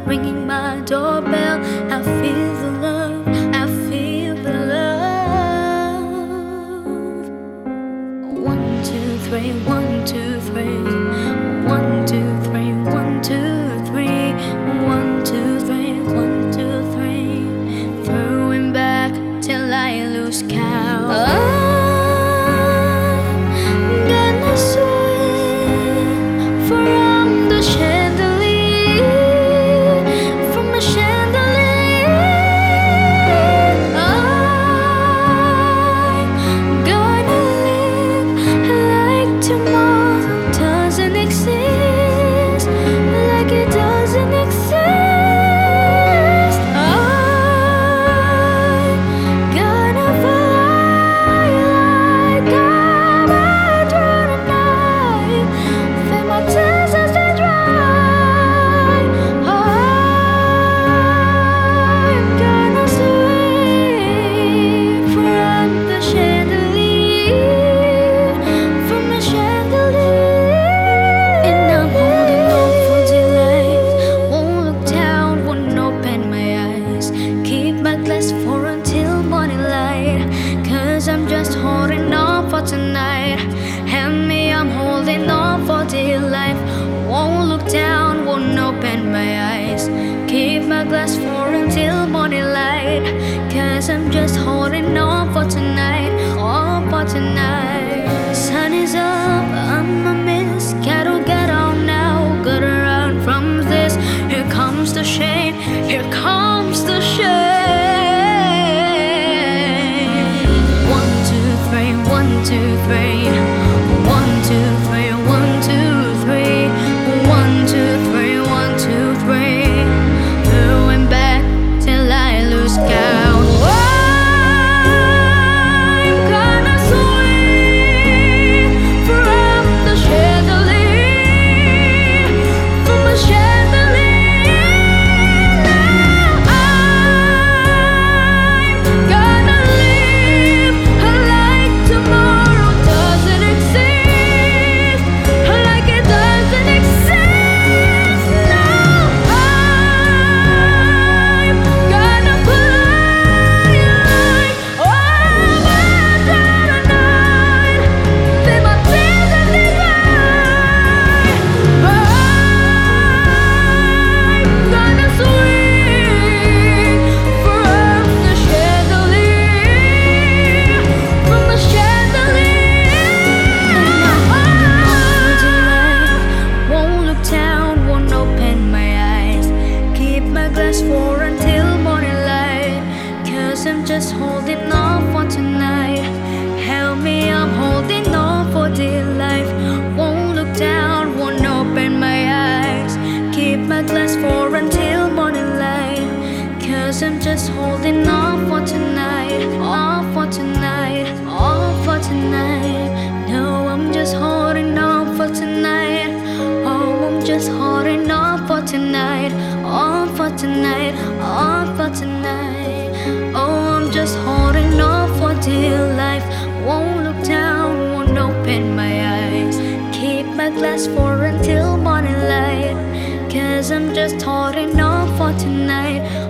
ringing my doorbell. I feel the love, I feel the love. 1, 2, 3, 1, 2, 3. 1, 2, 3, 1, 2, 3. 1, 2, 3, 1, 2, 3. Throwing back till I lose count. I'm gonna swing from the chandelier, from the chandelier. I'm gonna live like tomorrow doesn't exist, like it doesn't exist. I'm gonna fly like I'm a drone tonight. Feel my tears as they dry. I'm gonna swing from the chandelier, from the chandelier. And I'm holding on for dear life. Won't look down, won't open my eyes. Keep my glass for until morning light. 'Cause I'm just holding on for tonight. Help me, I'm holding on for dear life. Won't look down, won't open my eyes. Keep my glass for until morning light. 'Cause I'm just holding on for tonight, on for tonight. Sun is up, I'm a miss. Gotta get on now, gotta run from this. Here comes the shame, here comes the shame. 1, 2, 3, 1, 2, 3. 1, 2, 3, 1, 2, 3. 1, 2, 3, 1, 2, 3. Throwing back till I lose count. I'm gonna swing from the chandelier, from the chandelier. I'm gonna live like tomorrow doesn't exist, like it doesn't exist. Now I'm gonna fly like over the night. Feel my tears as they dry. I'm gonna swing from the chandelier, from the chandelier. Won't look down, won't open my eyes. Keep my glass for until morning light. 'Cause I'm just holding on for tonight. Help me, I'm holding on for dear life. Won't look down, won't open my eyes. Keep my glass for until morning light. 'Cause I'm just holding on for tonight, on for tonight, on for tonight. No, I'm just holding on for tonight. Oh, I'm just holding on for tonight, on for tonight, on for tonight. Oh, I'm just holding on for dear life. Won't look down, won't open my eyes. Keep my glass for until morning light. 'Cause I'm just holding on for tonight,